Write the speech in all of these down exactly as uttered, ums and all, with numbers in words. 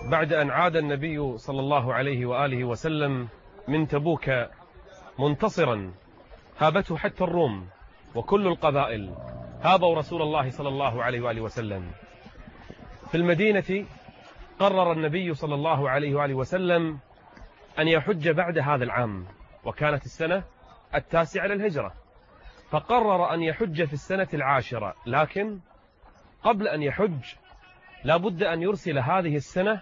بعد أن عاد النبي صلى الله عليه وآله وسلم من تبوك منتصرا، هابته حتى الروم وكل القبائل هابوا رسول الله صلى الله عليه وآله وسلم. في المدينة قرر النبي صلى الله عليه وآله وسلم أن يحج بعد هذا العام، وكانت السنة التاسعة للهجرة، فقرر أن يحج في السنة العاشرة. لكن قبل أن يحج لابد أن يرسل هذه السنة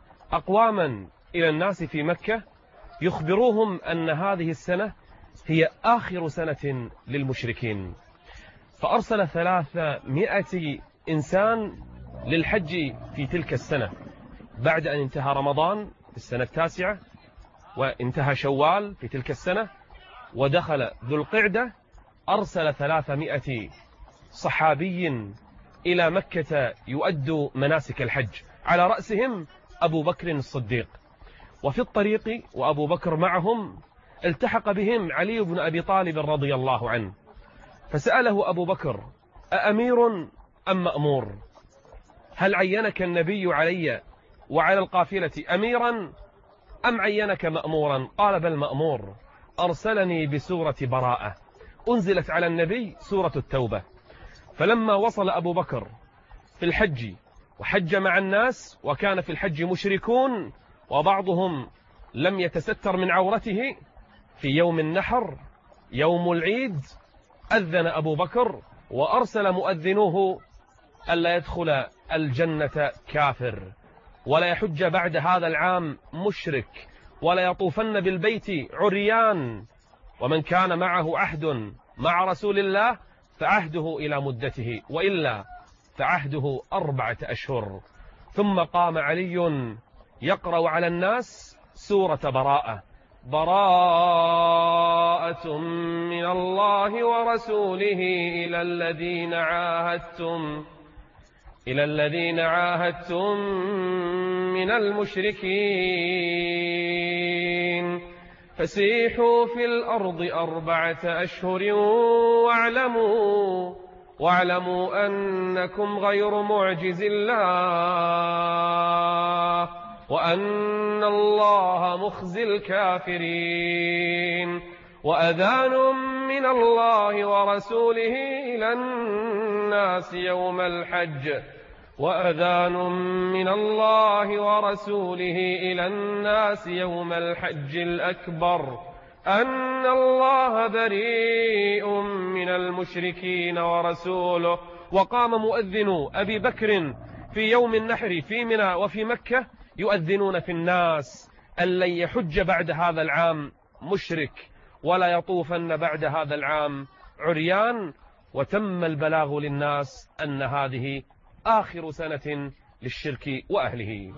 أقواما إلى الناس في مكة يخبروهم أن هذه السنة هي آخر سنة للمشركين. فأرسل ثلاثمائة إنسان للحج في تلك السنة، بعد أن انتهى رمضان في السنة التاسعة، وانتهى شوال في تلك السنة، ودخل ذو القعدة. أرسل ثلاثمائة صحابي إلى مكة يؤدوا مناسك الحج، على رأسهم أبو بكر الصديق. وفي الطريق وأبو بكر معهم التحق بهم علي بن أبي طالب رضي الله عنه، فسأله أبو بكر: أأمير أم مأمور؟ هل عينك النبي علي وعلى القافلة أميرا أم عينك مأمورا؟ قال: بل مأمور، أرسلني بسورة براءة، أنزلت على النبي سورة التوبة. فلما وصل أبو بكر في الحج وحج مع الناس، وكان في الحج مشركون وبعضهم لم يتستر من عورته، في يوم النحر يوم العيد أذن أبو بكر وأرسل مؤذنوه ألا يدخل الجنة كافر، ولا يحج بعد هذا العام مشرك، ولا يطوفن بالبيت عريان، ومن كان معه عهد مع رسول الله فعهده إلى مدته، وإلا فعهده أربعة أشهر. ثم قام علي يقرأ على الناس سورة براءة: براءة من الله ورسوله إلى الذين عاهدتم إلى الذين عاهدتم من المشركين فسيحوا في الأرض أربعة أشهر واعلموا واعلموا أنكم غير معجز الله وأن الله مخزي الكافرين. وأذان من الله ورسوله إلى الناس يوم الحج وأذان من الله ورسوله إلى الناس يوم الحج الأكبر أن الله بريء من المشركين ورسوله. وقام مؤذن أبي بكر في يوم النحر في منى وفي مكة يؤذنون في الناس أن لن يحج بعد هذا العام مشرك، ولا يطوفن بعد هذا العام عريان. وتم البلاغ للناس أن هذه آخر سنة للشرك وأهله.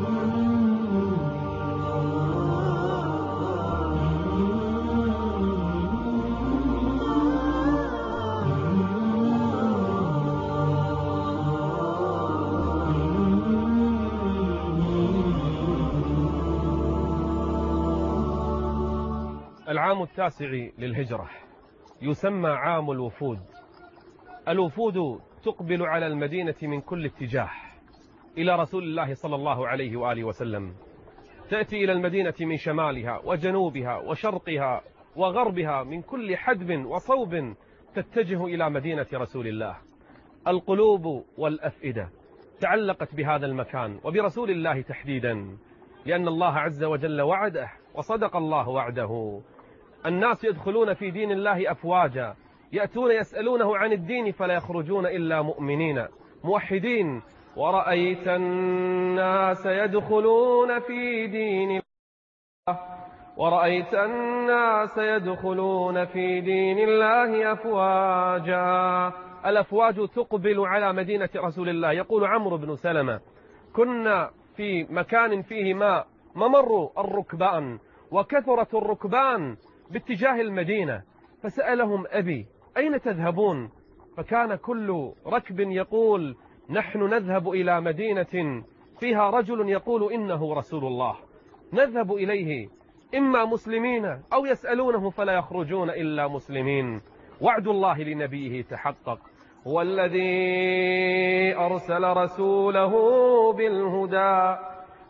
العام التاسع للهجرة يسمى عام الوفود. الوفود تقبل على المدينة من كل اتجاه إلى رسول الله صلى الله عليه وآله وسلم، تأتي إلى المدينة من شمالها وجنوبها وشرقها وغربها، من كل حدب وصوب تتجه إلى مدينة رسول الله. القلوب والأفئدة تعلقت بهذا المكان وبرسول الله تحديدا، لأن الله عز وجل وعده وصدق الله وعده. الناس يدخلون في دين الله أفواجا، يأتون يسألونه عن الدين فلا يخرجون إلا مؤمنين موحدين. ورأيت الناس يدخلون في دين الله ورأيت الناس يدخلون في دين الله أفواجا. الأفواج تقبل على مدينة رسول الله. يقول عمرو بن سلمة: كنا في مكان فيه ماء ممر الركبان، وكثرت الركبان باتجاه المدينة، فسألهم أبي: أين تذهبون؟ فكان كل ركب يقول: نحن نذهب إلى مدينة فيها رجل يقول إنه رسول الله، نذهب إليه إما مسلمين أو يسألونه فلا يخرجون إلا مسلمين. وعد الله لنبيه تحقق: هو الذي أرسل رسوله بالهدى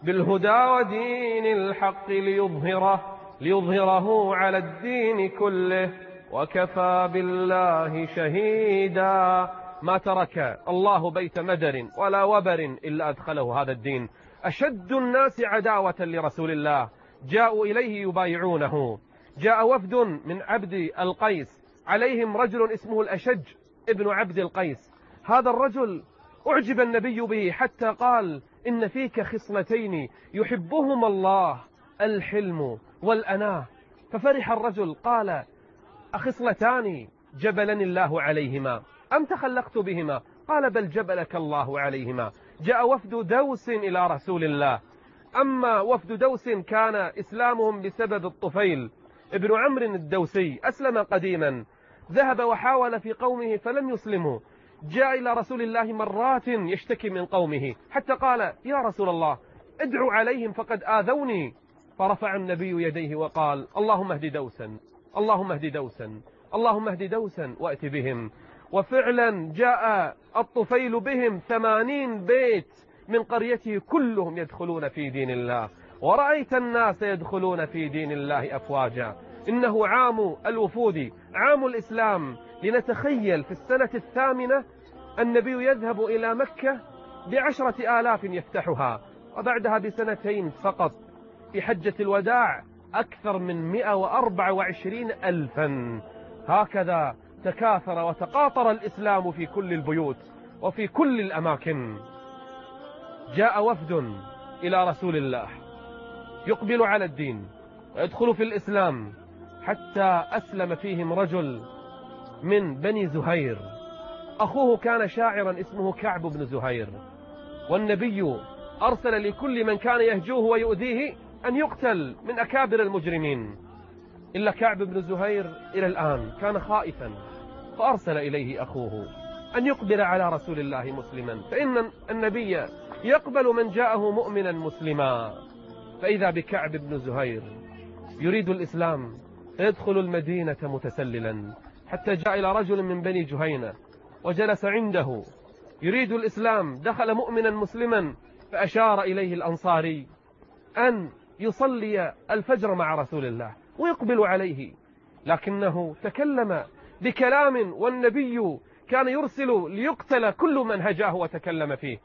بالهدى ودين الحق ليظهره ليظهره على الدين كله وكفى بالله شهيدا. ما ترك الله بيت مدر ولا وبر إلا أدخله هذا الدين. أشد الناس عداوة لرسول الله جاءوا إليه يبايعونه. جاء وفد من عبد القيس عليهم رجل اسمه الأشج ابن عبد القيس. هذا الرجل أعجب النبي به حتى قال إن فيك خصلتين يحبهما الله، الحلم والأناة. ففرح الرجل قال أخصلتان جبلني الله عليهما أم تخلقت بهما؟ قال بل جبلك الله عليهما. جاء وفد دوس إلى رسول الله. أما وفد دوس كان إسلامهم بسبب الطفيل ابن عمرو الدوسي، أسلم قديما، ذهب وحاول في قومه فلم يسلموا. جاء إلى رسول الله مرات يشتكي من قومه حتى قال يا رسول الله ادعو عليهم فقد آذوني. فرفع النبي يديه وقال اللهم اهد دوسا، اللهم اهد دوسا، اللهم اهد دوسا وأت بهم. وفعلا جاء الطفيل بهم ثمانين بيت من قريته كلهم يدخلون في دين الله، ورأيت الناس يدخلون في دين الله أفواجا. إنه عام الوفود، عام الإسلام. لنتخيل في السنة الثامنة النبي يذهب إلى مكة بعشرة آلاف يفتحها، وبعدها بسنتين فقط في حجة الوداع أكثر من مئة وأربعة وعشرين ألفا. هكذا تكاثر وتقاطر الإسلام في كل البيوت وفي كل الأماكن. جاء وفد إلى رسول الله يقبل على الدين ويدخل في الإسلام، حتى أسلم فيهم رجل من بني زهير، أخوه كان شاعرا اسمه كعب بن زهير، والنبي أرسل لكل من كان يهجوه ويؤذيه أن يقتل من أكابر المجرمين، إلا كعب بن زهير إلى الآن كان خائفا، فأرسل إليه أخوه أن يقبل على رسول الله مسلما، فإن النبي يقبل من جاءه مؤمنا مسلما. فإذا بكعب بن زهير يريد الإسلام فيدخل المدينة متسللا، حتى جاء إلى رجل من بني جهينة وجلس عنده يريد الإسلام، دخل مؤمنا مسلما، فأشار إليه الأنصاري أن يصلي الفجر مع رسول الله ويقبل عليه، لكنه تكلم بكلام والنبي كان يرسل ليقتل كل من هجاه وتكلم فيه.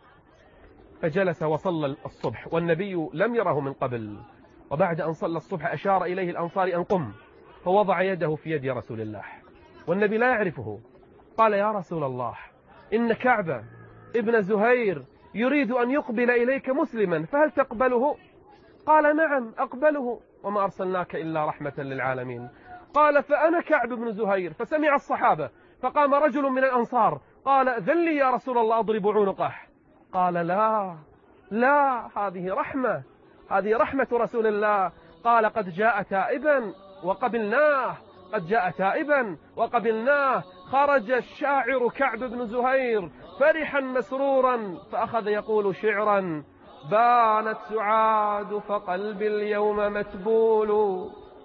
فجلس وصلى الصبح والنبي لم يره من قبل، وبعد أن صلى الصبح أشار إليه الأنصاري أن قم، فوضع يده في يد رسول الله والنبي لا يعرفه. قال يا رسول الله إن كعب ابن زهير يريد أن يقبل إليك مسلما فهل تقبله؟ قال نعم أقبله، وما أرسلناك إلا رحمة للعالمين. قال فأنا كعب بن زهير. فسمع الصحابة، فقام رجل من الأنصار قال أذن لي يا رسول الله أضرب عنقه. قال لا لا، هذه رحمة، هذه رحمة رسول الله. قال قد جاء تائبا وقبلناه، قد جاء تائبا وقبلناه. خرج الشاعر كعب بن زهير فرحا مسرورا، فأخذ يقول شعرا: بانت سعاد فقلبي اليوم متبول،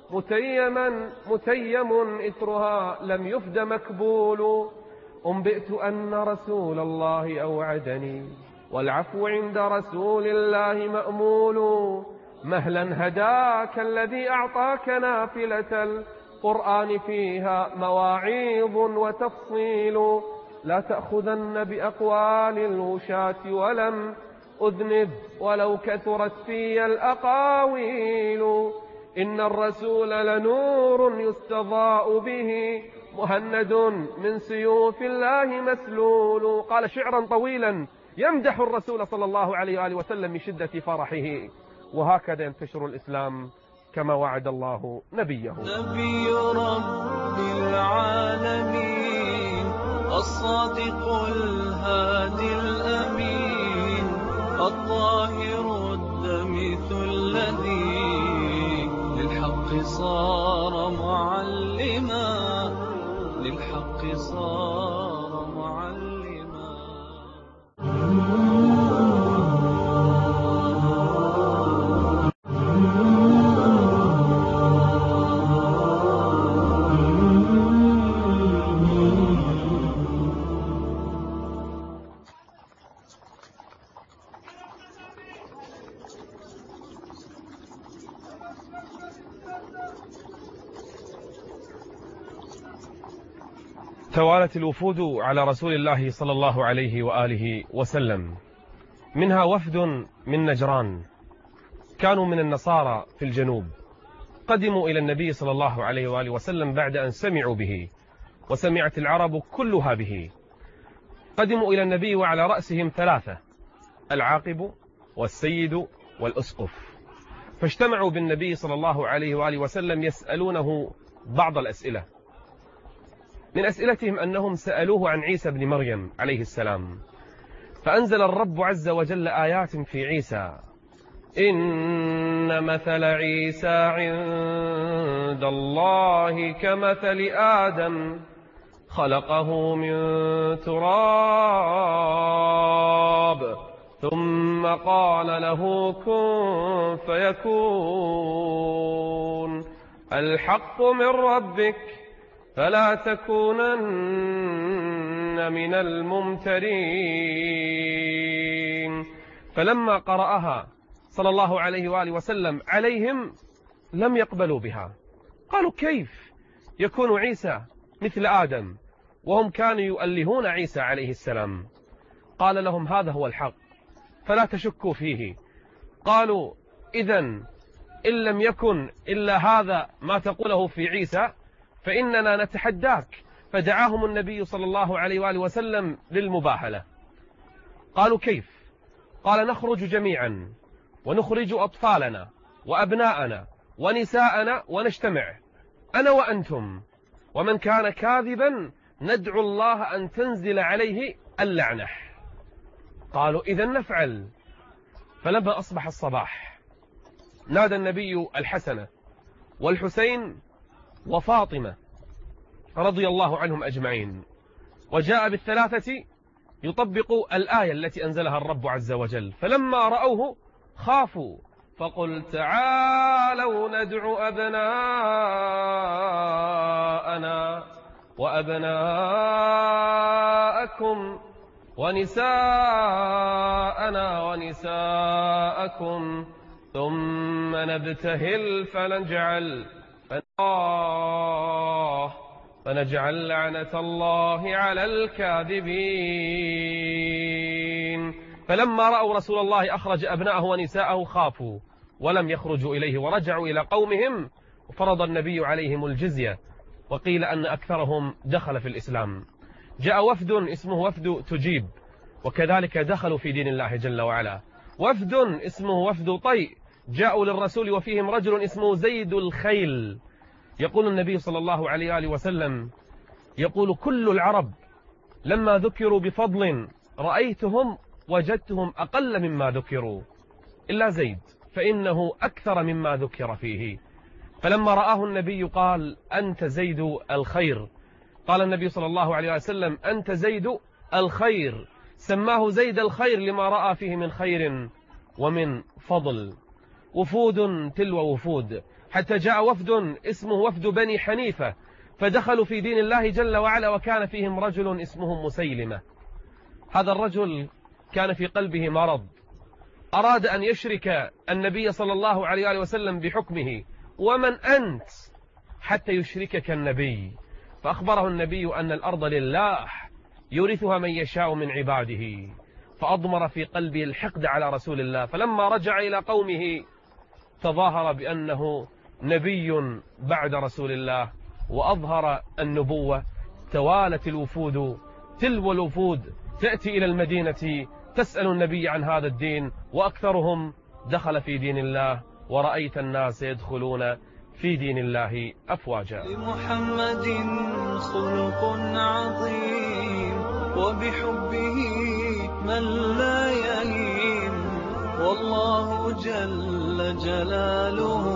متيما متيم إثرها لم يفد مكبول. أنبئت أن رسول الله أوعدني، والعفو عند رسول الله مأمول. مهلا هداك الذي أعطاك نافلة القرآن فيها مواعيظ وتفصيل. لا تأخذن بأقوال الوشاة ولم أذنب ولو كثرت في الأقاويل. إن الرسول لنور يستضاء به، مهند من سيوف الله مسلول. قال شعرا طويلا يمدح الرسول صلى الله عليه وآله وسلم من شدة فرحه. وهكذا ينتشر الإسلام كما وعد الله نبيه. نبي رب العالمين، الصادق الهادي الأمين، الطاهر الدمث الذي للحق صار معلما، للحق صار معلما. توالت الوفود على رسول الله صلى الله عليه وآله وسلم، منها وفد من نجران، كانوا من النصارى في الجنوب، قدموا إلى النبي صلى الله عليه وآله وسلم بعد أن سمعوا به، وسمعت العرب كلها به. قدموا إلى النبي وعلى رأسهم ثلاثة: العاقب والسيد والأسقف. فاجتمعوا بالنبي صلى الله عليه وآله وسلم يسألونه بعض الأسئلة. من أسئلتهم أنهم سألوه عن عيسى بن مريم عليه السلام، فأنزل الرب عز وجل آيات في عيسى: إن مثل عيسى عند الله كمثل آدم خلقه من تراب ثم قال له كن فيكون. الحق من ربك فلا تكونن من الممترين. فلما قرأها صلى الله عليه وآله وسلم عليهم لم يقبلوا بها، قالوا: كيف يكون عيسى مثل آدم؟ وهم كانوا يؤلهون عيسى عليه السلام. قال لهم: هذا هو الحق فلا تشكوا فيه. قالوا: إذن إن لم يكن إلا هذا ما تقوله في عيسى فإننا نتحداك. فدعاهم النبي صلى الله عليه وآله وسلم للمباهلة. قالوا: كيف؟ قال: نخرج جميعا ونخرج أطفالنا وأبناءنا ونساءنا ونجتمع أنا وأنتم، ومن كان كاذبا ندعو الله أن تنزل عليه اللعنة. قالوا: إذن نفعل. فلما أصبح الصباح نادى النبي الحسن والحسين وفاطمة رضي الله عنهم أجمعين، وجاء بالثلاثة يطبق الآية التي أنزلها الرب عز وجل. فلما رأوه خافوا، فقل تعالوا ندع أبناءنا وأبناءكم ونساءنا ونساءكم ثم نبتهل فنجعل فنجعل لعنة الله على الكاذبين. فلما رأوا رسول الله أخرج أبناءه ونساءه خافوا ولم يخرجوا إليه، ورجعوا إلى قومهم، وفرض النبي عليهم الجزية، وقيل أن أكثرهم دخل في الإسلام. جاء وفد اسمه وفد تجيب، وكذلك دخلوا في دين الله جل وعلا. وفد اسمه وفد طيء جاءوا للرسول وفيهم رجل اسمه زيد الخيل. يقول النبي صلى الله عليه وآله وسلم: يقول كل العرب لما ذكروا بفضل رأيتهم وجدتهم أقل مما ذكروا إلا زيد، فإنه أكثر مما ذكر فيه. فلما رآه النبي قال: أنت زيد الخير. قال النبي صلى الله عليه وسلم: أنت زيد الخير. سماه زيد الخير لما رأى فيه من خير ومن فضل. وفود تلو وفود، حتى جاء وفد اسمه وفد بني حنيفة، فدخلوا في دين الله جل وعلا، وكان فيهم رجل اسمه مسيلمة. هذا الرجل كان في قلبه مرض، أراد أن يشرك النبي صلى الله عليه وسلم بحكمه: ومن أنت حتى يشركك النبي؟ فأخبره النبي أن الأرض لله يورثها من يشاء من عباده، فأضمر في قلبه الحقد على رسول الله. فلما رجع إلى قومه تظاهر بأنه نبي بعد رسول الله، وأظهر النبوة. توالت الوفود تلو الوفود تأتي إلى المدينة تسأل النبي عن هذا الدين، وأكثرهم دخل في دين الله، ورأيت الناس يدخلون في دين الله أفواجا. لمحمد خلق عظيم، وبحبه من لا يليم، والله جل جلاله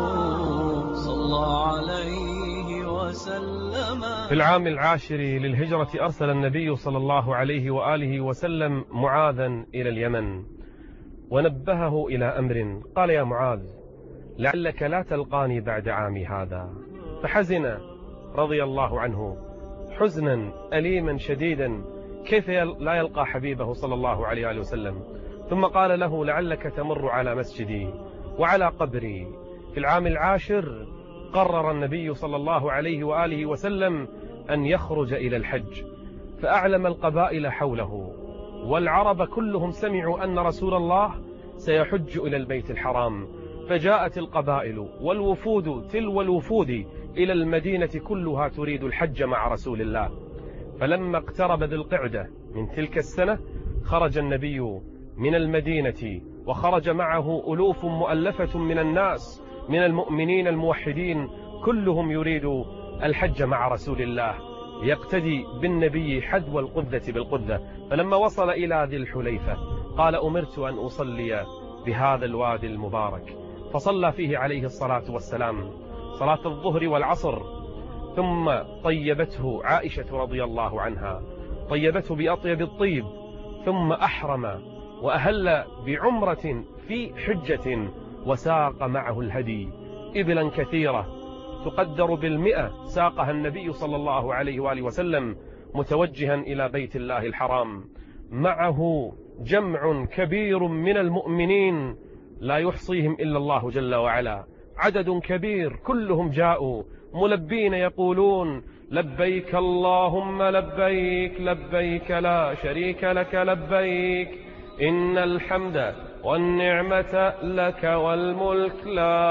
صلى عليه وسلم. في العام العاشر للهجرة أرسل النبي صلى الله عليه وآله وسلم معاذا إلى اليمن، ونبهه إلى أمر. قال: يا معاذ، لعلك لا تلقاني بعد عامي هذا. فحزن رضي الله عنه حزنا أليما شديدا، كيف لا يلقى حبيبه صلى الله عليه وآله وسلم. ثم قال له: لعلك تمر على مسجدي وعلى قبري. في العام العاشر قرر النبي صلى الله عليه وآله وسلم أن يخرج إلى الحج، فأعلم القبائل حوله، والعرب كلهم سمعوا أن رسول الله سيحج إلى البيت الحرام، فجاءت القبائل والوفود تلو الوفود إلى المدينة كلها تريد الحج مع رسول الله. فلما اقترب ذي القعدة من تلك السنة خرج النبي من المدينة، وخرج معه ألوف مؤلفة من الناس من المؤمنين الموحدين، كلهم يريد الحج مع رسول الله، يقتدي بالنبي حذو القذة بالقذة. فلما وصل إلى ذي الحليفة قال: أمرت أن أصلي بهذا الوادي المبارك، فصلى فيه عليه الصلاة والسلام صلاة الظهر والعصر، ثم طيبته عائشة رضي الله عنها، طيبته بأطيب الطيب، ثم أحرم وأهل بعمرة في حجة، وساق معه الهدي إبلا كثيرة تقدر بالمئة، ساقها النبي صلى الله عليه وآله وسلم متوجها إلى بيت الله الحرام، معه جمع كبير من المؤمنين لا يحصيهم إلا الله جل وعلا، عدد كبير كلهم جاءوا ملبين يقولون: لبيك اللهم لبيك، لبيك لا شريك لك لبيك، إن الحمد والنعمة لك والملك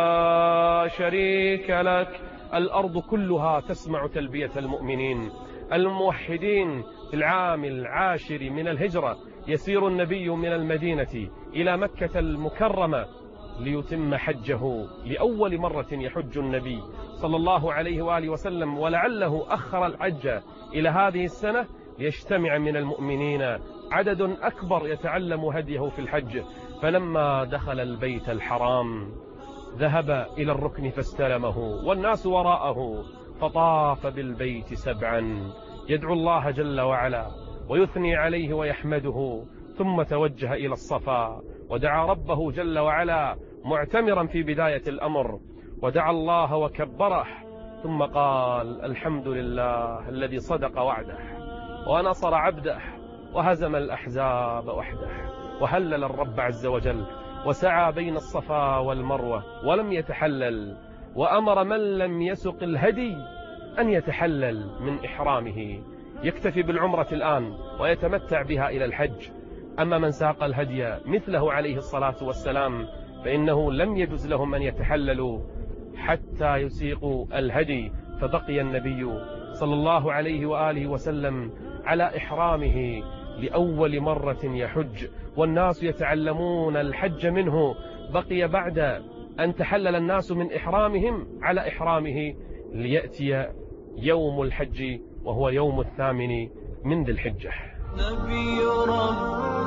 لا شريك لك. الأرض كلها تسمع تلبية المؤمنين الموحدين. في العام العاشر من الهجرة يسير النبي من المدينة إلى مكة المكرمة ليتم حجه، لأول مرة يحج النبي صلى الله عليه وآله وسلم، ولعله أخر الحج إلى هذه السنة ليجتمع من المؤمنين عدد أكبر يتعلم هديه في الحج. فلما دخل البيت الحرام ذهب إلى الركن فاستلمه والناس وراءه، فطاف بالبيت سبعا يدعو الله جل وعلا ويثني عليه ويحمده، ثم توجه إلى الصفا ودعا ربه جل وعلا معتمرا في بداية الأمر، ودعا الله وكبره، ثم قال: الحمد لله الذي صدق وعده ونصر عبده وهزم الأحزاب وحده، وهلل الرب عز وجل، وسعى بين الصفا والمروة ولم يتحلل، وأمر من لم يسق الهدي أن يتحلل من إحرامه، يكتفي بالعمرة الآن ويتمتع بها إلى الحج. أما من ساق الهدي مثله عليه الصلاة والسلام فإنه لم يجوز لهم أن يتحللوا حتى يسيقوا الهدي، فبقي النبي صلى الله عليه وآله وسلم على إحرامه لأول مرة يحج، والناس يتعلمون الحج منه. بقي بعد أن تحلل الناس من إحرامهم على إحرامه ليأتي يوم الحج وهو يوم الثامن من ذي الحجة. نبي رب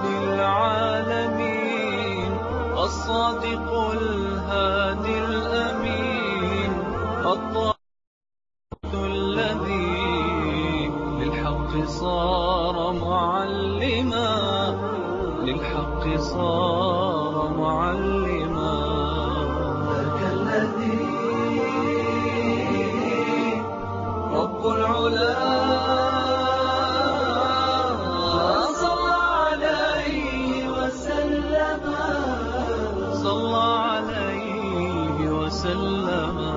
العالمين الصادق الهادي الأمين الطاعة الذي للحق صار معلما، للحق صار معلما. ذاك الذي رب العلا صلى عليه وسلم، صلى عليه وسلم.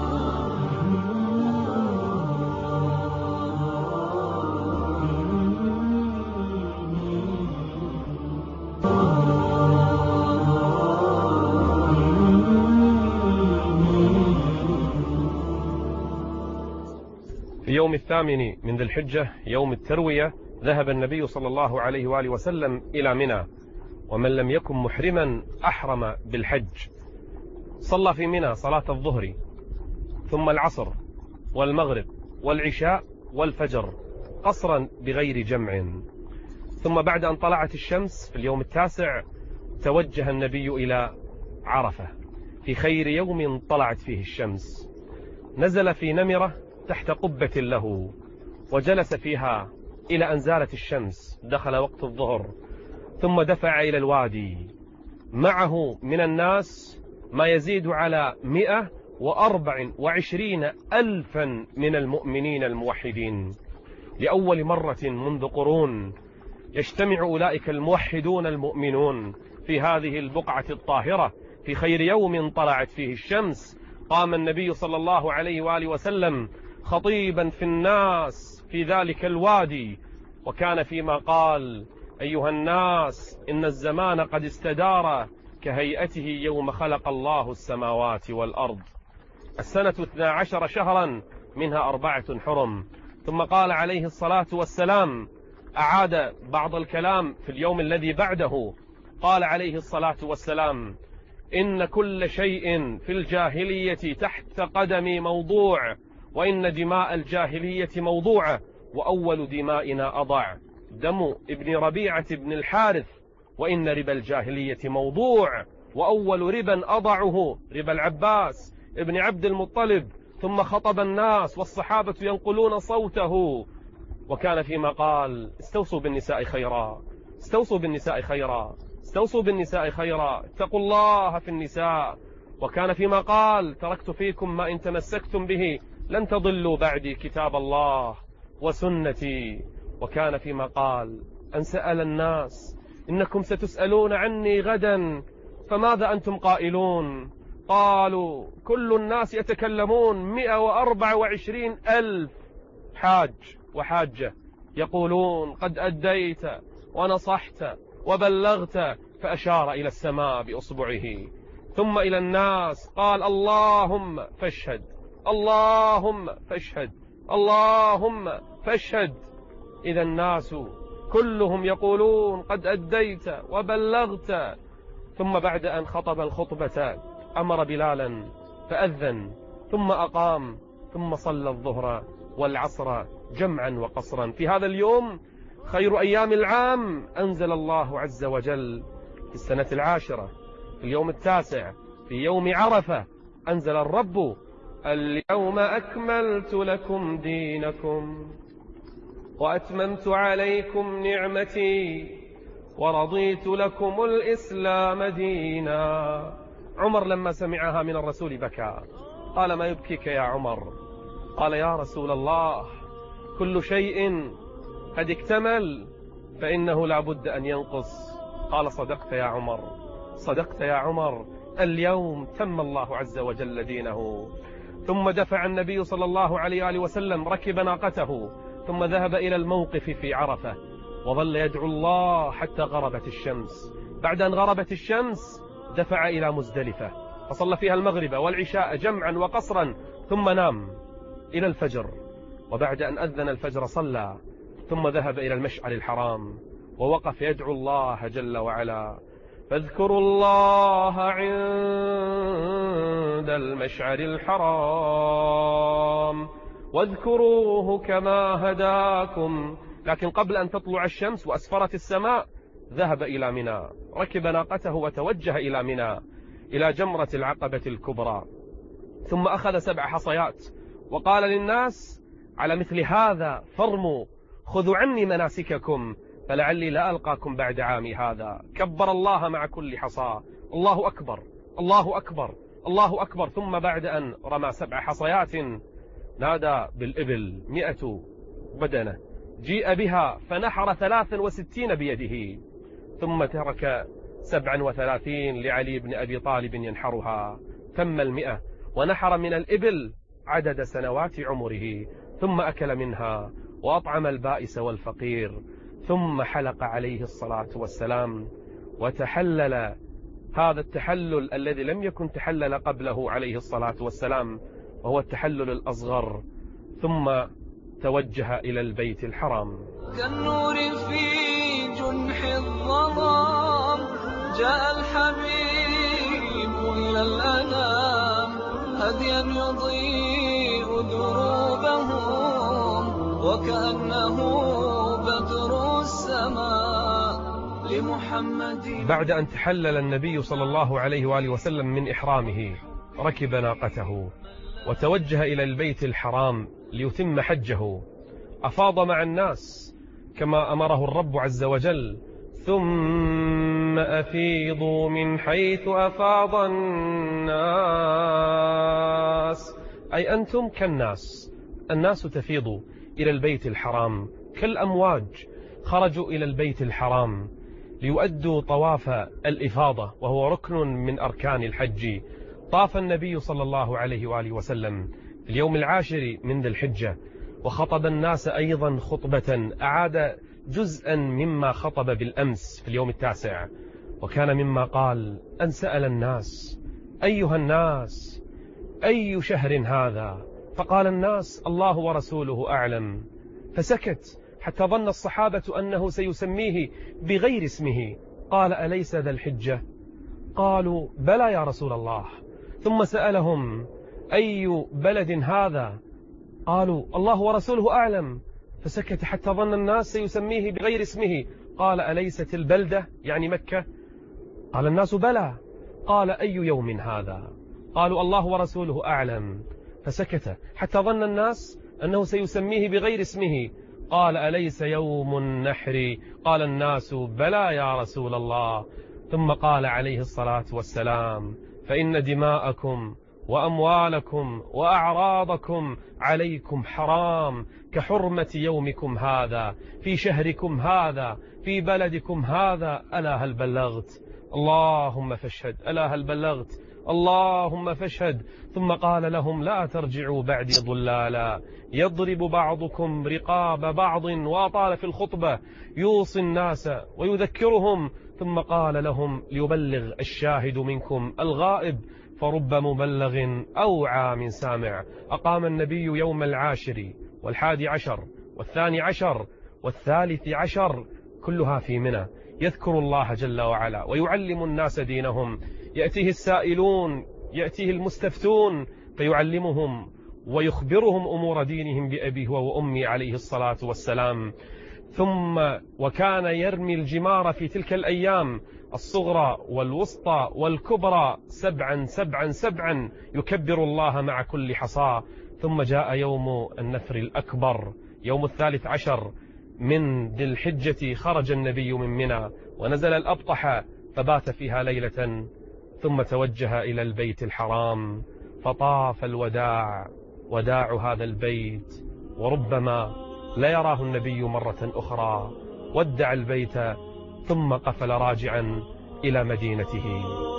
في يوم الثامن من ذي الحجة يوم التروية ذهب النبي صلى الله عليه وآله وسلم إلى منى، ومن لم يكن محرما أحرم بالحج. صلى في منى صلاة الظهر ثم العصر والمغرب والعشاء والفجر قصرا بغير جمع. ثم بعد أن طلعت الشمس في اليوم التاسع توجه النبي إلى عرفة في خير يوم طلعت فيه الشمس، نزل في نمرة تحت قبة له وجلس فيها إلى أن زالت الشمس، دخل وقت الظهر، ثم دفع إلى الوادي، معه من الناس ما يزيد على مئة وأربع وعشرين ألفا من المؤمنين الموحدين. لأول مرة منذ قرون يجتمع أولئك الموحدون المؤمنون في هذه البقعة الطاهرة في خير يوم طلعت فيه الشمس. قام النبي صلى الله عليه وآله وسلم خطيبا في الناس في ذلك الوادي، وكان فيما قال: أيها الناس، إن الزمان قد استدار كهيئته يوم خلق الله السماوات والأرض. السنة اثنا عشر شهرا منها أربعة حرم. ثم قال عليه الصلاة والسلام، أعاد بعض الكلام في اليوم الذي بعده، قال عليه الصلاة والسلام: إن كل شيء في الجاهلية تحت قدمي موضوع، وإن دماء الجاهلية موضوعة، وأول دمائنا أضع دم ابن ربيعة بن الحارث، وإن ربا الجاهلية موضوع، وأول ربا أضعه ربا العباس ابن عبد المطلب. ثم خطب الناس والصحابة ينقلون صوته، وكان فيما قال: استوصوا بالنساء خيرا، استوصوا بالنساء خيرا، استوصوا بالنساء خيرا، اتقوا الله في النساء. وكان فيما قال: تركت فيكم ما إن تمسكتم به لن تضلوا بعدي كتاب الله وسنتي. وكان فيما قال: أن سأل الناس: إنكم ستسألون عني غدا، فماذا أنتم قائلون؟ قالوا: كل الناس يتكلمون، مئة وأربعة وعشرين ألف حاج وحاجة يقولون: قد أديت ونصحت وبلغت. فأشار إلى السماء بأصبعه، ثم إلى الناس قال: اللهم فاشهد، اللهم فاشهد، اللهم فاشهد. إذا الناس كلهم يقولون: قد أديت وبلغت. ثم بعد أن خطب الخطبة أمر بلالا فأذن، ثم أقام، ثم صلى الظهر والعصر جمعا وقصرا. في هذا اليوم خير أيام العام أنزل الله عز وجل في السنة العاشرة، في اليوم التاسع، في يوم عرفة، أنزل الرب: اليوم أكملت لكم دينكم وأتممت عليكم نعمتي ورضيت لكم الإسلام دينا. عمر لما سمعها من الرسول بكى، قال: ما يبكيك يا عمر؟ قال: يا رسول الله، كل شيء قد اكتمل فإنه لا بد أن ينقص. قال: صدقت يا عمر، صدقت يا عمر، اليوم تم الله عز وجل دينه. ثم دفع النبي صلى الله عليه وآله وسلم، ركب ناقته، ثم ذهب إلى الموقف في عرفة، وظل يدعو الله حتى غربت الشمس. بعد أن غربت الشمس دفع إلى مزدلفة، فصلى فيها المغرب والعشاء جمعا وقصرا، ثم نام إلى الفجر. وبعد أن أذن الفجر صلى، ثم ذهب إلى المشعر الحرام، ووقف يدعو الله جل وعلا: فاذكروا الله عند المشعر الحرام واذكروه كما هداكم. لكن قبل أن تطلع الشمس وأسفرت السماء ذهب إلى منى، ركب ناقته وتوجه إلى منى، إلى جمرة العقبة الكبرى. ثم أخذ سبع حصيات وقال للناس: على مثل هذا فارموا، خذوا عني مناسككم، فلعلي لا ألقاكم بعد عامي هذا. كبر الله مع كل حصى: الله أكبر، الله أكبر، الله أكبر. ثم بعد أن رمى سبع حصيات نادى بالإبل مئة بدنة، جيء بها فنحر ثلاثا وستين بيده، ثم ترك سبعا وثلاثين لعلي بن أبي طالب ينحرها، تم المئة، ونحر من الإبل عدد سنوات عمره، ثم أكل منها وأطعم البائس والفقير. ثم حلق عليه الصلاة والسلام وتحلل هذا التحلل الذي لم يكن تحلل قبله عليه الصلاة والسلام، وهو التحلل الأصغر. ثم توجه إلى البيت الحرام. كالنور في جنح الظلام جاء الحبيب إلى الأنام، هديا يضيء دروبهم وكأنه بدر السماء لمحمد. بعد أن تحلل النبي صلى الله عليه وآله وسلم من إحرامه، ركب ناقته وتوجه إلى البيت الحرام ليتم حجه. أفاض مع الناس كما أمره الرب عز وجل: ثم أفيضوا من حيث أفاض الناس، أي أنتم كالناس، الناس تفيض إلى البيت الحرام كالأمواج. خرجوا إلى البيت الحرام ليؤدوا طواف الإفاضة، وهو ركن من أركان الحج. طاف النبي صلى الله عليه وآله وسلم في اليوم العاشر من ذي الحجة، وخطب الناس أيضا خطبة أعاد جزءا مما خطب بالأمس في اليوم التاسع، وكان مما قال أن سأل الناس: أيها الناس، أي شهر هذا؟ فقال الناس: الله ورسوله أعلم. فسكت حتى ظن الصحابة أنه سيسميه بغير اسمه. قال: أليس ذا الحجة؟ قالوا: بلى يا رسول الله. ثم سألهم: أي بلد هذا؟ قالوا: الله ورسوله أعلم. فسكت حتى ظن الناس سيسميه بغير اسمه. قال: أليست البلدة يعني مكة؟ قال الناس: بلى. قال: أي يوم هذا؟ قالوا: الله ورسوله أعلم. فسكت حتى ظن الناس أنه سيسميه بغير اسمه. قال: أليس يوم النحر؟ قال الناس: بلى يا رسول الله. ثم قال عليه الصلاة والسلام: فإن دماءكم وأموالكم وأعراضكم عليكم حرام كحرمة يومكم هذا في شهركم هذا في بلدكم هذا. ألا هل بلغت؟ اللهم فاشهد. ألا هل بلغت؟ اللهم فاشهد. ثم قال لهم: لا ترجعوا بعدي ضلالا يضرب بعضكم رقاب بعض. وأطال في الخطبة يوصي الناس ويذكرهم. ثم قال لهم: ليبلغ الشاهد منكم الغائب، فرب مبلغ أوعى من سامع. أقام النبي يوم العاشر والحادي عشر والثاني عشر والثالث عشر كلها في منى، يذكر الله جل وعلا ويعلم الناس دينهم. يأتيه السائلون، يأتيه المستفتون، فيعلمهم ويخبرهم أمور دينهم بأبيه وأمي عليه الصلاة والسلام. ثم وكان يرمي الجمار في تلك الأيام الصغرى والوسطى والكبرى سبعا سبعا سبعا، يكبر الله مع كل حصى. ثم جاء يوم النفر الأكبر يوم الثالث عشر من ذي الحجة، خرج النبي من منى ونزل الأبطح فبات فيها ليلة، ثم توجه إلى البيت الحرام فطاف الوداع، وداع هذا البيت، وربما لا يراه النبي مرة أخرى. ودع البيت ثم قفل راجعا إلى مدينته.